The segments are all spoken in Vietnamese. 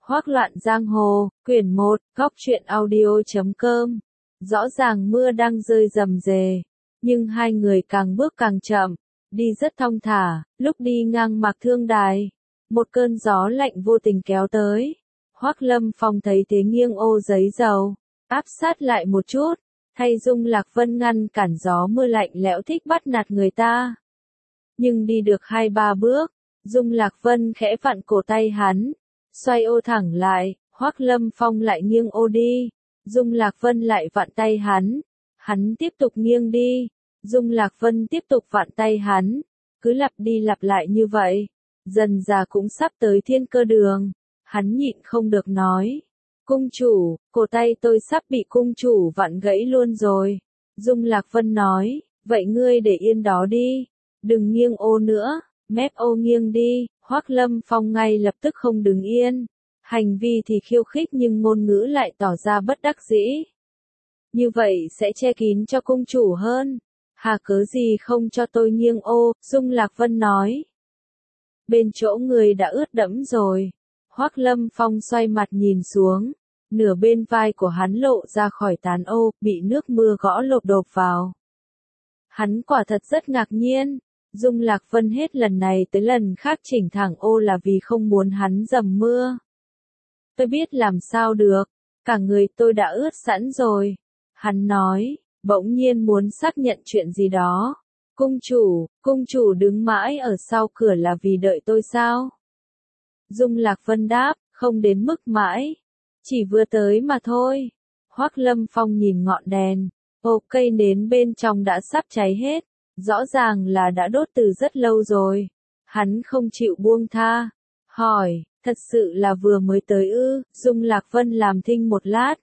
Hoác loạn giang hồ, quyển 1, góc truyện audio.com. Rõ ràng mưa đang rơi rầm rề, nhưng hai người càng bước càng chậm, đi rất thong thả. Lúc đi ngang Mạc Thương Đài, một cơn gió lạnh vô tình kéo tới. Hoác Lâm Phong thấy thế nghiêng ô giấy dầu, áp sát lại một chút, thay Dung Lạc Vân ngăn cản gió mưa lạnh lẽo thích bắt nạt người ta. Nhưng đi được 2-3 bước, Dung Lạc Vân khẽ vặn cổ tay hắn, xoay ô thẳng lại. Hoác Lâm Phong lại nghiêng ô đi, Dung Lạc Vân lại vặn tay hắn tiếp tục nghiêng đi, Dung Lạc Vân tiếp tục vặn tay hắn, cứ lặp đi lặp lại như vậy, dần dà cũng sắp tới Thiên Cơ Đường. Hắn nhịn không được nói, cung chủ, cổ tay tôi sắp bị cung chủ vặn gãy luôn rồi. Dung Lạc Vân nói, vậy ngươi để yên đó đi, đừng nghiêng ô nữa, mép ô nghiêng đi. Hoác Lâm Phong ngay lập tức không đứng yên, hành vi thì khiêu khích nhưng ngôn ngữ lại tỏ ra bất đắc dĩ. Như vậy sẽ che kín cho cung chủ hơn, hà cớ gì không cho tôi nghiêng ô, Dung Lạc Vân nói. Bên chỗ người đã ướt đẫm rồi. Hoác Lâm Phong xoay mặt nhìn xuống, nửa bên vai của hắn lộ ra khỏi tán ô, bị nước mưa gõ lộp độp vào. Hắn quả thật rất ngạc nhiên. Dung Lạc Vân hết lần này tới lần khác chỉnh thẳng ô là vì không muốn hắn dầm mưa. Tôi biết làm sao được, cả người tôi đã ướt sẵn rồi. Hắn nói, bỗng nhiên muốn xác nhận chuyện gì đó. Cung chủ đứng mãi ở sau cửa là vì đợi tôi sao? Dung Lạc Vân đáp, không đến mức mãi, chỉ vừa tới mà thôi. Hoác Lâm Phong nhìn ngọn đèn, cây nến bên trong đã sắp cháy hết. Rõ ràng là đã đốt từ rất lâu rồi. Hắn không chịu buông tha. Hỏi, thật sự là vừa mới tới ư? Dung Lạc Vân làm thinh một lát.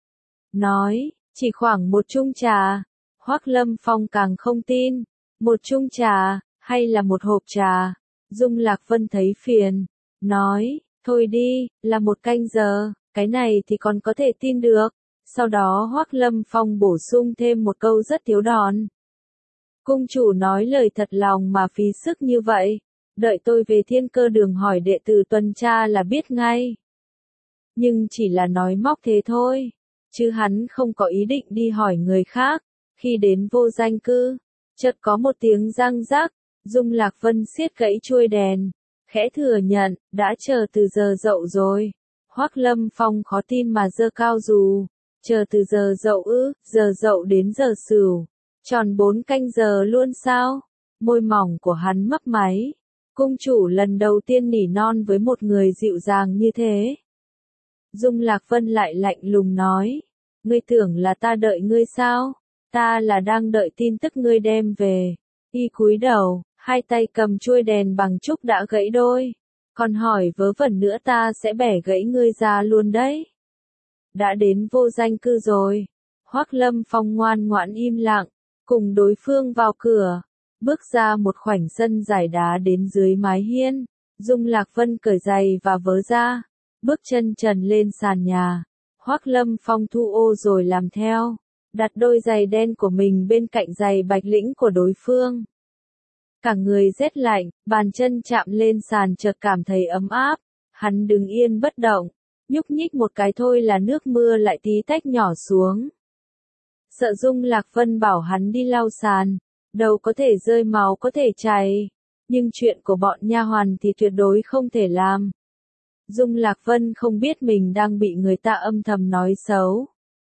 Nói, chỉ khoảng một chung trà. Hoác Lâm Phong càng không tin. Một chung trà, hay là một hộp trà? Dung Lạc Vân thấy phiền. Nói, thôi đi, là một canh giờ. Cái này thì còn có thể tin được. Sau đó Hoác Lâm Phong bổ sung thêm một câu rất thiếu đòn. Cung chủ nói lời thật lòng mà phí sức như vậy, đợi tôi về Thiên Cơ Đường hỏi đệ tử tuần tra là biết ngay. Nhưng chỉ là nói móc thế thôi, chứ hắn không có ý định đi hỏi người khác. Khi đến Vô Danh Cư, chợt có một tiếng răng rắc, Dung Lạc Vân siết gãy chuôi đèn, khẽ thừa nhận, đã chờ từ giờ dậu rồi. Hoác Lâm Phong khó tin mà giơ cao dù, chờ từ giờ dậu ư? Giờ dậu đến giờ sửu, tròn 4 canh giờ luôn sao? Môi mỏng của hắn mấp máy. Cung chủ lần đầu tiên nỉ non với một người dịu dàng như thế. Dung Lạc Vân lại lạnh lùng nói, ngươi tưởng là ta đợi ngươi sao? Ta là đang đợi tin tức ngươi đem về. Y cúi đầu, hai tay cầm chuôi đèn bằng trúc đã gãy đôi. Còn hỏi vớ vẩn nữa ta sẽ bẻ gãy ngươi ra luôn đấy. Đã đến Vô Danh Cư rồi. Hoác Lâm Phong ngoan ngoãn im lặng, cùng đối phương vào cửa, bước ra một khoảnh sân dài đá đến dưới mái hiên. Dung Lạc Vân cởi giày và vớ ra, bước chân trần lên sàn nhà. Hoác Lâm Phong thu ô rồi làm theo, đặt đôi giày đen của mình bên cạnh giày bạch lĩnh của đối phương. Cả người rét lạnh, bàn chân chạm lên sàn chợt cảm thấy ấm áp. Hắn đứng yên bất động, nhúc nhích một cái thôi là nước mưa lại tí tách nhỏ xuống. Sợ Dung Lạc Vân bảo hắn đi lau sàn, đầu có thể rơi máu có thể chảy, nhưng chuyện của bọn nha hoàn thì tuyệt đối không thể làm. Dung Lạc Vân không biết mình đang bị người ta âm thầm nói xấu.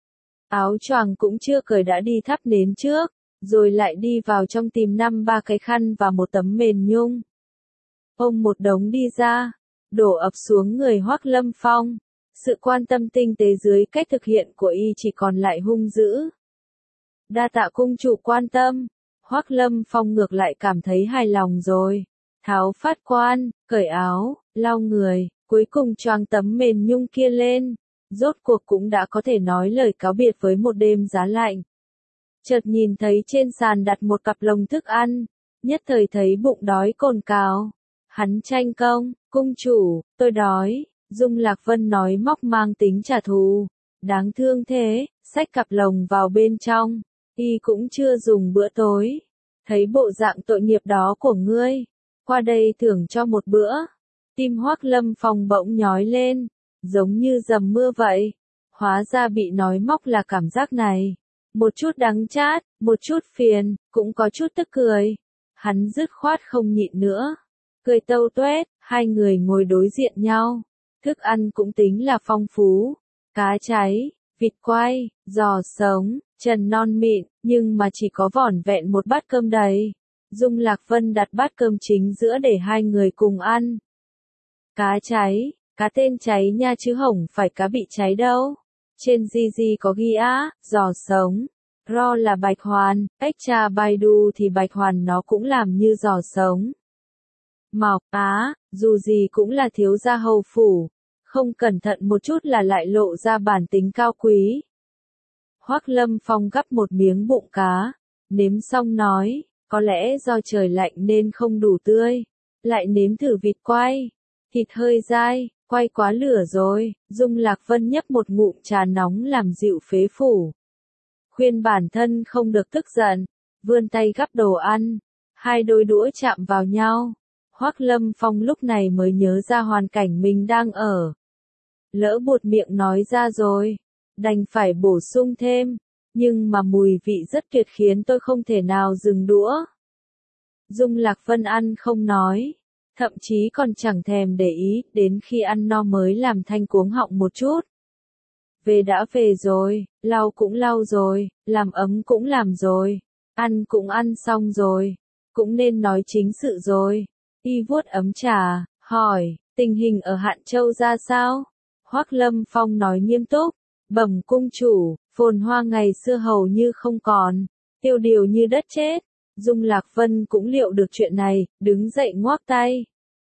Áo choàng cũng chưa cởi đã đi thắp nến trước, rồi lại đi vào trong tìm 5-3 cái khăn và một tấm mền nhung. Ôm một đống đi ra, đổ ập xuống người Hoác Lâm Phong. Sự quan tâm tinh tế dưới cách thực hiện của y chỉ còn lại hung dữ. Đa tạ cung chủ quan tâm. Hoác Lâm Phong ngược lại cảm thấy hài lòng rồi. Tháo phát quan, cởi áo, lau người, cuối cùng choàng tấm mền nhung kia lên. Rốt cuộc cũng đã có thể nói lời cáo biệt với một đêm giá lạnh. Chợt nhìn thấy trên sàn đặt một cặp lồng thức ăn, nhất thời thấy bụng đói cồn cào. Hắn tranh công, cung chủ, tôi đói. Dung Lạc Vân nói móc mang tính trả thù. Đáng thương thế, xách cặp lồng vào bên trong. Y cũng chưa dùng bữa tối. Thấy bộ dạng tội nghiệp đó của ngươi, qua đây thưởng cho một bữa. Tim Hoác Lâm Phong bỗng nhói lên. giống như dầm mưa vậy. Hóa ra bị nói móc là cảm giác này. Một chút đắng chát, một chút phiền, cũng có chút tức cười. Hắn dứt khoát không nhịn nữa. Cười tâu tuét, hai người ngồi đối diện nhau. Thức ăn cũng tính là phong phú. Cá cháy, vịt quay, giò sống, trần non mịn, nhưng mà chỉ có vỏn vẹn một bát cơm đầy. Dung Lạc Vân đặt bát cơm chính giữa để hai người cùng ăn. Cá cháy, cá tên cháy nha chứ hổng phải cá bị cháy đâu. Trên Gigi có ghi á, giò sống. Ro là bạch hoàn, Extra Baidu thì bạch hoàn nó cũng làm như giò sống. Mọc, á, dù gì cũng là thiếu gia hầu phủ. Không cẩn thận một chút là lại lộ ra bản tính cao quý. Hoắc Lâm Phong gắp một miếng bụng cá, nếm xong nói, có lẽ do trời lạnh nên không đủ tươi. Lại nếm thử vịt quay, thịt hơi dai, quay quá lửa rồi. Dung Lạc Vân nhấp một ngụm trà nóng làm dịu phế phủ. Khuyên bản thân không được tức giận, vươn tay gắp đồ ăn, hai đôi đũa chạm vào nhau. Hoắc Lâm Phong lúc này mới nhớ ra hoàn cảnh mình đang ở. Lỡ buột miệng nói ra rồi, đành phải bổ sung thêm, nhưng mà mùi vị rất tuyệt khiến tôi không thể nào dừng đũa. Dung Lạc Vân ăn không nói, thậm chí còn chẳng thèm để ý, đến khi ăn no mới làm thanh cuống họng một chút. Về đã về rồi, lau cũng lau rồi, làm ấm cũng làm rồi, ăn cũng ăn xong rồi, cũng nên nói chính sự rồi. Y vuốt ấm trà, hỏi, tình hình ở Hạn Châu ra sao? Hoắc Lâm Phong nói nghiêm túc, bẩm cung chủ, phồn hoa ngày xưa hầu như không còn, tiêu điều như đất chết. Dung Lạc Vân cũng liệu được chuyện này, đứng dậy ngoác tay.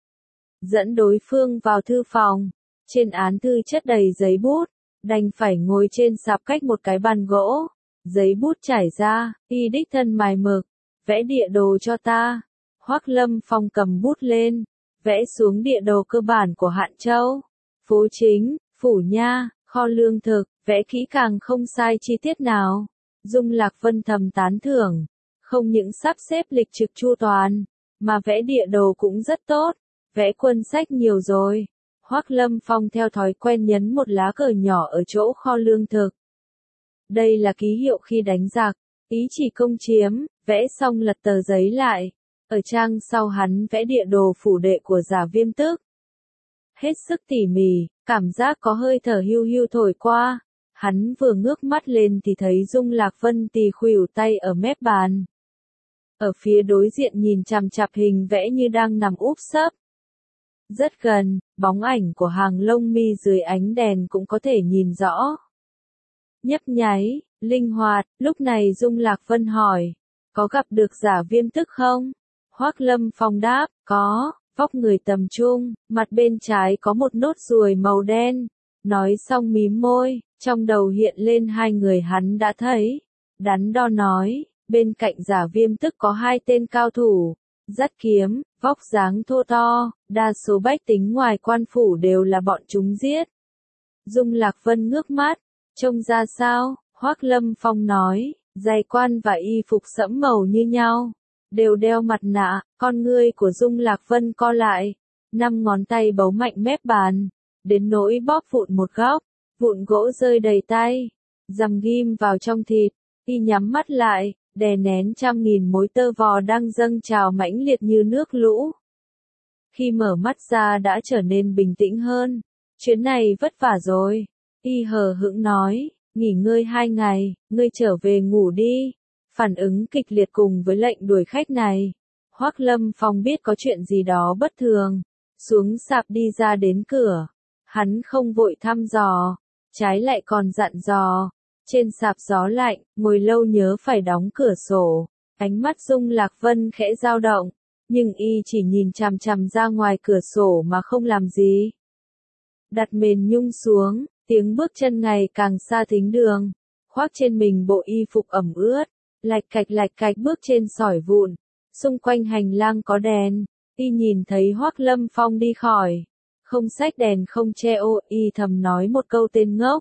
Dẫn đối phương vào thư phòng, trên án thư chất đầy giấy bút, đành phải ngồi trên sạp cách một cái bàn gỗ, giấy bút trải ra, y đích thân mài mực, vẽ địa đồ cho ta. Hoắc Lâm Phong cầm bút lên, vẽ xuống địa đồ cơ bản của Hạn Châu. Phố chính, phủ nha, kho lương thực, vẽ kỹ càng không sai chi tiết nào. Dung Lạc Vân thầm tán thưởng, không những sắp xếp lịch trực chu toàn, mà vẽ địa đồ cũng rất tốt, vẽ quân sách nhiều rồi. Hoắc Lâm Phong theo thói quen nhấn một lá cờ nhỏ ở chỗ kho lương thực. Đây là ký hiệu khi đánh giặc, ý chỉ công chiếm, vẽ xong lật tờ giấy lại. Ở trang sau hắn vẽ địa đồ phủ đệ của Giả Viêm Tức. Hết sức tỉ mỉ, cảm giác có hơi thở hiu hiu thổi qua. Hắn vừa ngước mắt lên thì thấy Dung Lạc Vân tì khuỷu tay ở mép bàn. Ở phía đối diện nhìn chằm chằm hình vẽ như đang nằm úp sấp. Rất gần, bóng ảnh của hàng lông mi dưới ánh đèn cũng có thể nhìn rõ. Nhấp nháy, linh hoạt, lúc này Dung Lạc Vân hỏi, có gặp được Giả Viêm Tức không? Hoắc Lâm Phong đáp, có, vóc người tầm trung, mặt bên trái có một nốt ruồi màu đen. Nói xong mím môi, trong đầu hiện lên hai người hắn đã thấy. Đắn đo nói, bên cạnh Giả Viêm Tức có hai tên cao thủ, dắt kiếm, vóc dáng thô to, đa số bách tính ngoài quan phủ đều là bọn chúng giết. Dung Lạc Vân ngước mắt, trông ra sao? Hoắc Lâm Phong nói, giày quan và y phục sẫm màu như nhau, đều đeo mặt nạ. Con ngươi của Dung Lạc Vân co lại, 5 ngón tay bấu mạnh mép bàn, đến nỗi bóp vụn một góc, vụn gỗ rơi đầy tay, rằm ghim vào trong thịt. Y nhắm mắt lại, đè nén trăm nghìn mối tơ vò đang dâng trào mãnh liệt như nước lũ. Khi mở mắt ra đã trở nên bình tĩnh hơn. Chuyến này vất vả rồi. Y hờ hững nói, nghỉ ngơi 2 ngày, ngươi trở về ngủ đi. Phản ứng kịch liệt cùng với lệnh đuổi khách này. Hoắc Lâm Phong biết có chuyện gì đó bất thường. Xuống sạp đi ra đến cửa. Hắn không vội thăm dò, trái lại còn dặn dò. Trên sạp gió lạnh, ngồi lâu nhớ phải đóng cửa sổ. Ánh mắt Dung Lạc Vân khẽ dao động, nhưng y chỉ nhìn chằm chằm ra ngoài cửa sổ mà không làm gì. Đặt mền nhung xuống, tiếng bước chân ngày càng xa thính đường. Khoác trên mình bộ y phục ẩm ướt, lạch cạch bước trên sỏi vụn. Xung quanh hành lang có đèn, y nhìn thấy Hoắc Lâm Phong đi khỏi. Không xách đèn không che ô, y thầm nói một câu tên ngốc.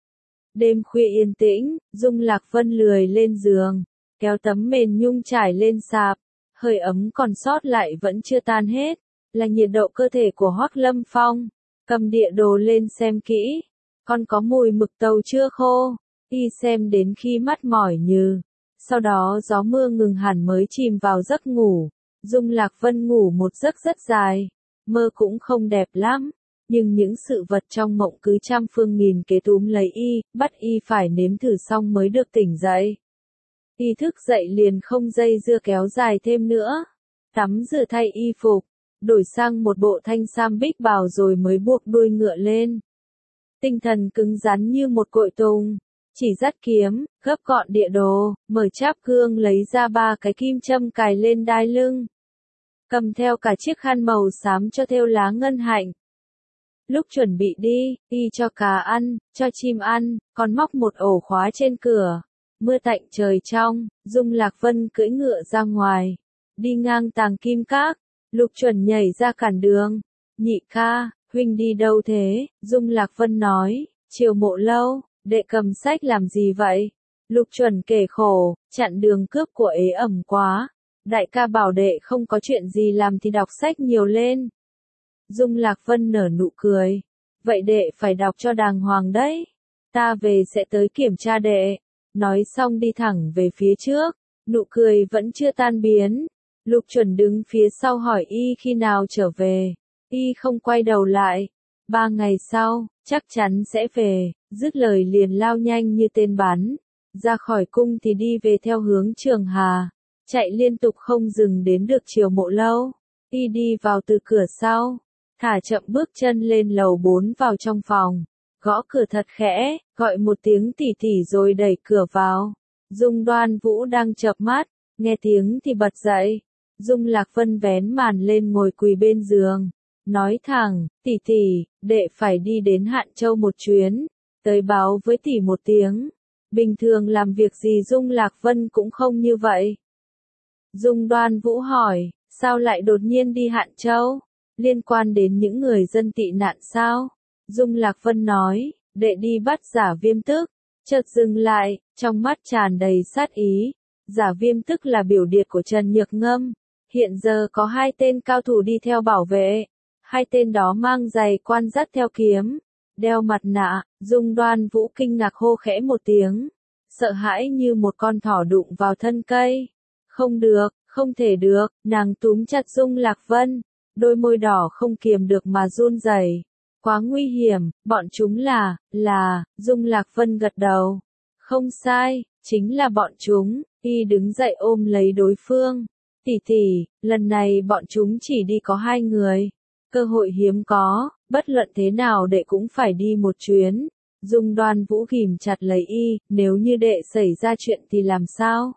Đêm khuya yên tĩnh, Dung Lạc Vân lười lên giường, kéo tấm mền nhung trải lên sạp, hơi ấm còn sót lại vẫn chưa tan hết, là nhiệt độ cơ thể của Hoắc Lâm Phong. Cầm địa đồ lên xem kỹ. Con có mùi mực tàu chưa khô? Y xem đến khi mắt mỏi nhừ. Sau đó gió mưa ngừng hẳn mới chìm vào giấc ngủ. Dung Lạc Vân ngủ một giấc rất dài. Mơ cũng không đẹp lắm. Nhưng những sự vật trong mộng cứ trăm phương nghìn kế túm lấy y, bắt y phải nếm thử xong mới được tỉnh dậy. Y thức dậy liền không dây dưa kéo dài thêm nữa. Tắm rửa thay y phục, đổi sang một bộ thanh sam bích bào rồi mới buộc đuôi ngựa lên. Tinh thần cứng rắn như một cội tùng, chỉ dắt kiếm, gấp gọn địa đồ, mở cháp gương lấy ra 3 cái kim châm cài lên đai lưng. Cầm theo cả chiếc khăn màu xám cho thêu lá ngân hạnh. Lúc chuẩn bị đi, y cho cá ăn, cho chim ăn, còn móc một ổ khóa trên cửa. Mưa tạnh trời trong, Dung Lạc Vân cưỡi ngựa ra ngoài. Đi ngang Tàng Kim Các, Lục Chuẩn nhảy ra cản đường. Nhị ca, huynh đi đâu thế? Dung Lạc Vân nói, Triều Mộ Lâu, đệ cầm sách làm gì vậy? Lục Chuẩn kể khổ, chặn đường cướp của ế ẩm quá. Đại ca bảo đệ không có chuyện gì làm thì đọc sách nhiều lên. Dung Lạc Vân nở nụ cười. Vậy đệ phải đọc cho đàng hoàng đấy. Ta về sẽ tới kiểm tra đệ. Nói xong đi thẳng về phía trước. Nụ cười vẫn chưa tan biến. Lục Chuẩn đứng phía sau hỏi y khi nào trở về. Y không quay đầu lại. 3 ngày sau, chắc chắn sẽ về. Dứt lời liền lao nhanh như tên bắn. Ra khỏi cung thì đi về theo hướng Trường Hà. Chạy liên tục không dừng đến được Triều Mộ Lâu. Y đi vào từ cửa sau. Thả chậm bước chân lên lầu 4 vào trong phòng. Gõ cửa thật khẽ, gọi một tiếng tỉ tỉ rồi đẩy cửa vào. Dung Đoan Vũ đang chợp mắt, nghe tiếng thì bật dậy. Dung Lạc Vân vén màn lên ngồi quỳ bên giường. Nói thẳng, tỉ tỉ, đệ phải đi đến Hạn Châu một chuyến. Tới báo với tỉ một tiếng. Bình thường làm việc gì Dung Lạc Vân cũng không như vậy. Dung Đoan Vũ hỏi, sao lại đột nhiên đi Hạn Châu? Liên quan đến những người dân tị nạn sao? Dung Lạc Vân nói, đệ đi bắt Giả Viêm Tức. Chợt dừng lại, trong mắt tràn đầy sát ý. Giả Viêm Tức là biểu điệt của Trần Nhược Ngâm. Hiện giờ có 2 tên cao thủ đi theo bảo vệ. 2 tên đó mang giày quan dắt theo kiếm, đeo mặt nạ. Dung Đoan Vũ kinh ngạc hô khẽ một tiếng. Sợ hãi như một con thỏ đụng vào thân cây. Không được, không thể được, nàng túm chặt Dung Lạc Vân. Đôi môi đỏ không kiềm được mà run rẩy. Quá nguy hiểm, bọn chúng là, Dung Lạc Vân gật đầu. Không sai, chính là bọn chúng. Y đứng dậy ôm lấy đối phương. Tỷ tỷ, lần này bọn chúng chỉ đi có 2 người. Cơ hội hiếm có, bất luận thế nào đệ cũng phải đi một chuyến. Dung Đoan Vũ ghìm chặt lấy y, nếu như đệ xảy ra chuyện thì làm sao?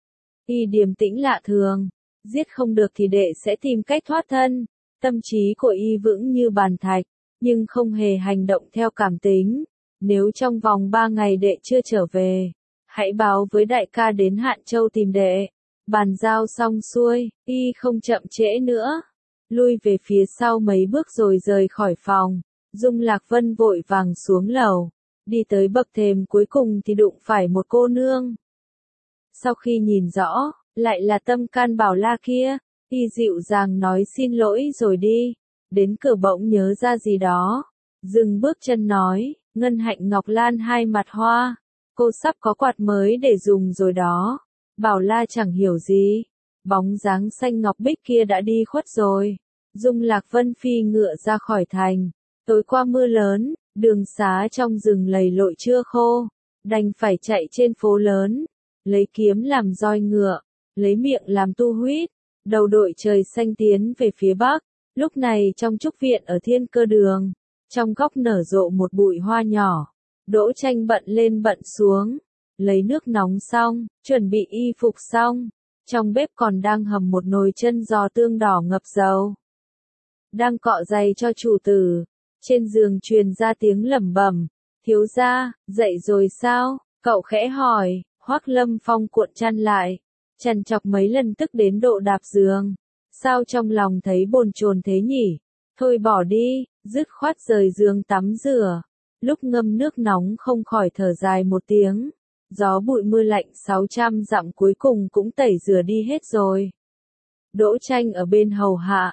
Y điềm tĩnh lạ thường. Giết không được thì đệ sẽ tìm cách thoát thân. Tâm trí của y vững như bàn thạch, nhưng không hề hành động theo cảm tính. Nếu trong vòng 3 ngày đệ chưa trở về, hãy báo với đại ca đến Hạn Châu tìm đệ. Bàn giao xong xuôi, y không chậm trễ nữa. Lui về phía sau mấy bước rồi rời khỏi phòng. Dung Lạc Vân vội vàng xuống lầu. Đi tới bậc thềm cuối cùng thì đụng phải một cô nương. Sau khi nhìn rõ, lại là Tâm Can Bảo La kia. Y dịu dàng nói xin lỗi rồi đi. Đến cửa bỗng nhớ ra gì đó. Dừng bước chân nói, Ngân Hạnh Ngọc Lan 2 mặt hoa. Cô sắp có quạt mới để dùng rồi đó. Bảo La chẳng hiểu gì. Bóng dáng xanh ngọc bích kia đã đi khuất rồi. Dung Lạc Vân phi ngựa ra khỏi thành. Tối qua mưa lớn, đường xá trong rừng lầy lội chưa khô. Đành phải chạy trên phố lớn. Lấy kiếm làm roi ngựa. Lấy miệng làm tu huyết. Đầu đội trời xanh tiến về phía bắc. Lúc này trong trúc viện ở Thiên Cơ Đường. Trong góc nở rộ một bụi hoa nhỏ. Đỗ Tranh bận lên bận xuống. Lấy nước nóng xong, chuẩn bị y phục xong. Trong bếp còn đang hầm một nồi chân giò tương đỏ ngập dầu. Đang cọ giày cho chủ tử. Trên giường truyền ra tiếng lẩm bẩm. Thiếu gia, dậy rồi sao? Cậu khẽ hỏi. Hoắc Lâm Phong cuộn chăn lại. Trằn trọc mấy lần tức đến độ đạp giường. Sao trong lòng thấy bồn chồn thế nhỉ? Thôi bỏ đi, dứt khoát rời giường tắm rửa. Lúc ngâm nước nóng không khỏi thở dài một tiếng. Gió bụi mưa lạnh 600 dặm cuối cùng cũng tẩy rửa đi hết rồi. Đỗ Tranh ở bên hầu hạ.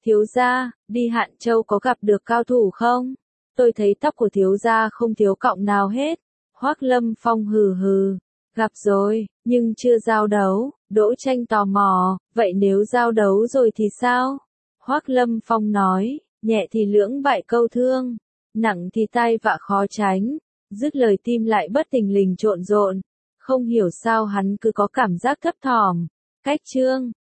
Thiếu gia, đi Hạn Châu có gặp được cao thủ không? Tôi thấy tóc của thiếu gia không thiếu cọng nào hết. Hoắc Lâm Phong hừ hừ. Gặp rồi, nhưng chưa giao đấu. Đỗ Tranh tò mò, vậy nếu giao đấu rồi thì sao? Hoắc Lâm Phong nói, nhẹ thì lưỡng bại câu thương, nặng thì tai vạ khó tránh. Dứt lời tim lại bất thình lình trộn rộn. Không hiểu sao hắn cứ có cảm giác thấp thỏm. Cách chương